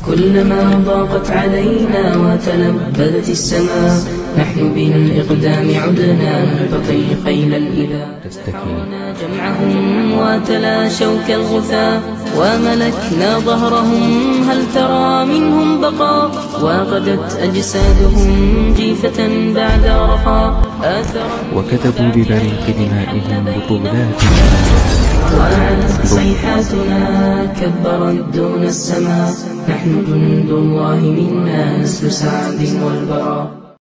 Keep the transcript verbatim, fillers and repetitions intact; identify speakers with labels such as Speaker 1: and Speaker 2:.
Speaker 1: كلما ضاقت علينا وتلبدت السماء نحن بالإقدام عدنا نلتقي خيل الإله. دعونا جمعهم وتلاشوا كالغثاء وملكنا ظهرهم هل ترى منهم بقاء وغدت أجسادهم جيفة بعد رخاء
Speaker 2: وكتبوا ببريق دمائهم بطولاتنا
Speaker 1: وعلت صيحاتنا كبرت دون السماء نحن جند الله منا نسل سعد والبراء.